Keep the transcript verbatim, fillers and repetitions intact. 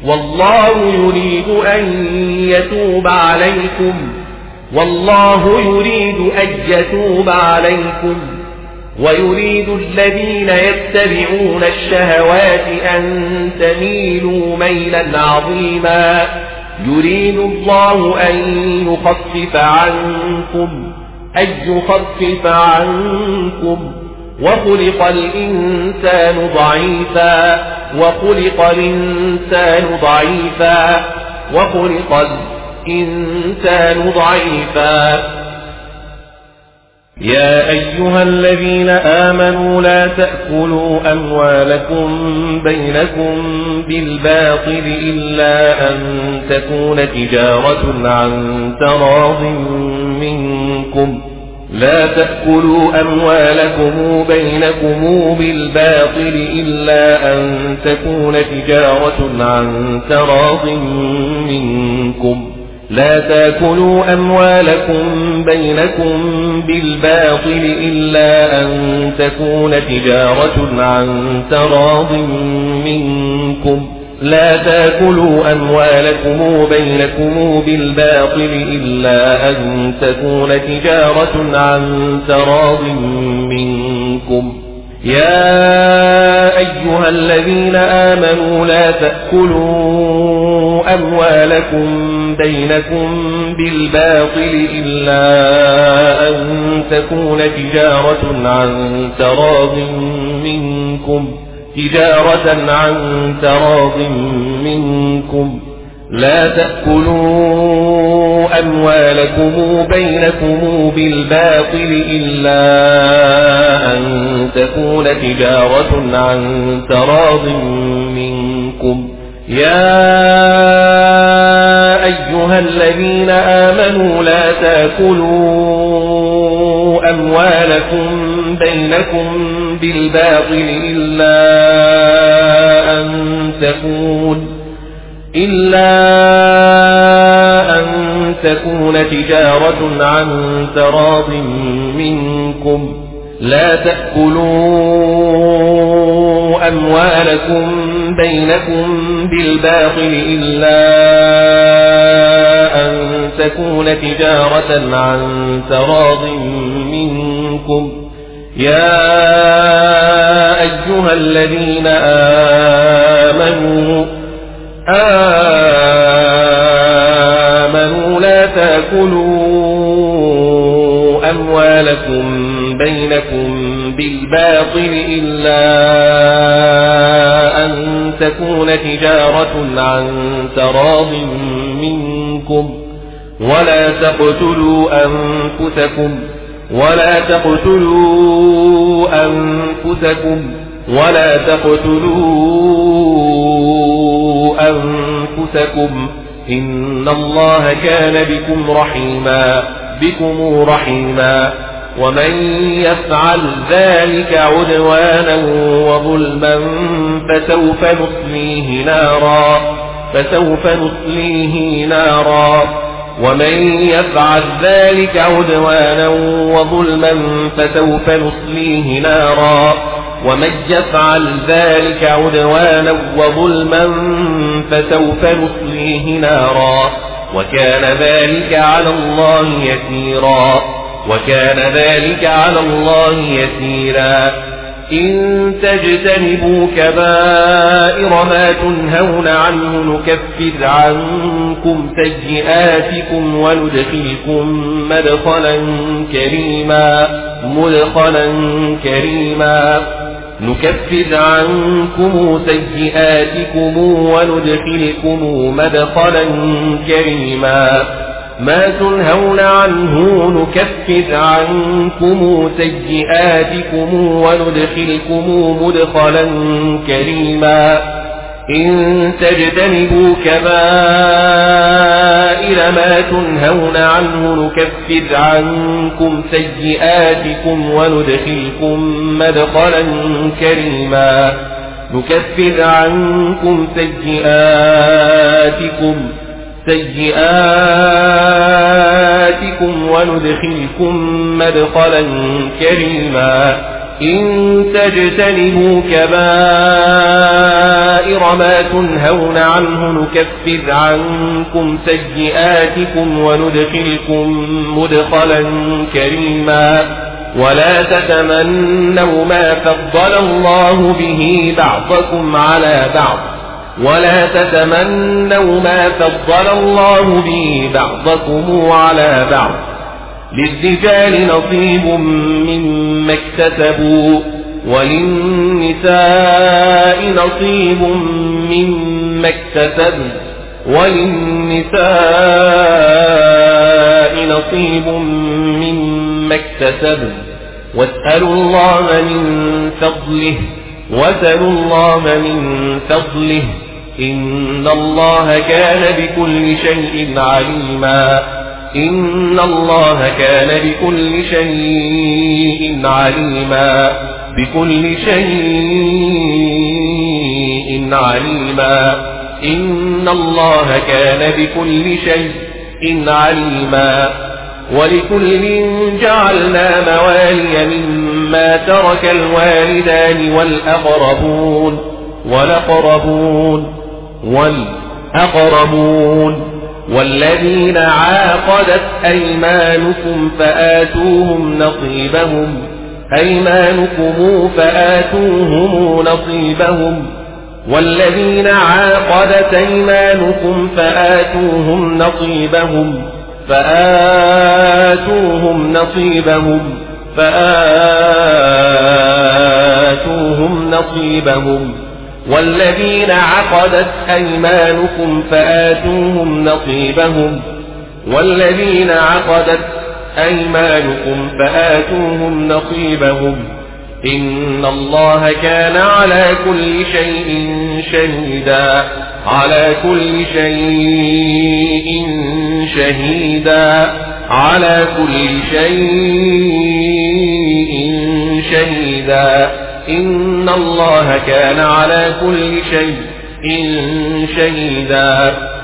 والله يريد أن يتوب عليكم والله يريد أن يتوب عليكم ويريد الذين يتبعون الشهوات أن تميلوا ميلا عظيما يريد الله أن يخفف عنكم أن يخفف عنكم وخلق الإنسان ضعيفا وخلق الإنسان ضعيفا وخلق الإنسان ضعيفا يا أيها الذين آمنوا لا تأكلوا أموالكم بينكم بالباطل إلا أن تكون تجارة عن تراض منكم لا تأكلوا أموالكم بينكم بالباطل إلا أن تكون تجارة عن تراض منكم لا تأكلوا أموالكم بينكم بالباطل إلا أن تكون تجارة عن تراض منكم لا تأكلوا أموالكم بينكم بالباطل إلا أن تكون تجارة عن تراض منكم يا أيها الذين آمنوا لا تأكلوا أموالكم بينكم بالباطل إلا أن تكون تجارة عن تراض منكم تجارة عن تراض منكم لا تأكلوا أموالكم بينكم بالباطل إلا أن تكون تجارة عن تراض منكم يا أيها الذين آمنوا لا تأكلوا أموالكم بينكم بالباطل إلا أن تكون إلا أن تكون تجارة عن تراض منكم لا تأكلوا أموالكم بينكم بالباطل إلا أن تكون تجارة عن تراض منكم يا أيها الذين آمنوا آمنوا لا تأكلوا أموالكم بينكم بالباطل إلا أن تكون تجارة عن تراض منكم ولا تقتلوا أنفسكم ولا تقتلوا أنفسكم ولا تقتلوا أنفسكم إن الله كان بكم رحيما بكم رحيما ومن يفعل ذلك عدوانا وظلما فسوف نصليه نارا فسوف نصليه نارا ومن يفعل ذلك عدوانا وظلما فسوف نصليه نارا ومن يفعل ذلك عدوانا وظلما فسوف نصليه نارا وكان ذلك على الله يسيرا وكان ذلك على الله يسيرا إن تجتنبوا كبائر ما تنهون عنه نكفر عنكم سيئاتكم وندخلكم مدخلا كريما مدخلا كريما نكفر عنكم سيئاتكم وندخلكم مدخلا كريما ما تنهون عنه نكفر عنكم سيئاتكم وندخلكم مدخلا كريما إن تجتنبوا كبائر ما تنهون عنه نكفر عنكم سيئاتكم وندخلكم مدخلا كريما نكفر عنكم سيئاتكم سيئاتكم وندخلكم مدخلا كريما إن تجتنبوا كبائر ما تنهون عنه نكفر عنكم سيئاتكم وندخلكم مدخلا كريما ولا تتمنوا ما فضل الله به بعضكم على بعض ولا تتمنوا ما فضل الله به بعضكم على بعض للرجال نصيب مما اكتسبوا وللنساء نصيب مما اكتسبن وللنساء نصيب مما اكتسبن واسألوا الله من فضله واسألوا الله من فضله إن الله كان بكل شيء عليما إن الله كان بكل شيء عليما بكل شيء عليما إن الله كان بكل شيء عليما ولكل جعلنا موالي مما ترك الوالدان والأقربون والأقربون والأقربون والذين عاقدت أيمانكم فآتوهم نصيبهم أيمانكم فآتوهم نصيبهم والذين عاقدت أيمانكم فآتوهم نصيبهم فآتوهم نصيبهم فآتوهم نصيبهم والذين عقدت أيمانكم فآتوهم نصيبهم والذين عقدت أيمانكم فآتوهم نصيبهم إن الله كان على كل شيء شهيدا على كل شيء شهيدا على كل شيء شهيدا إن الله كان على كل شيء شهيدا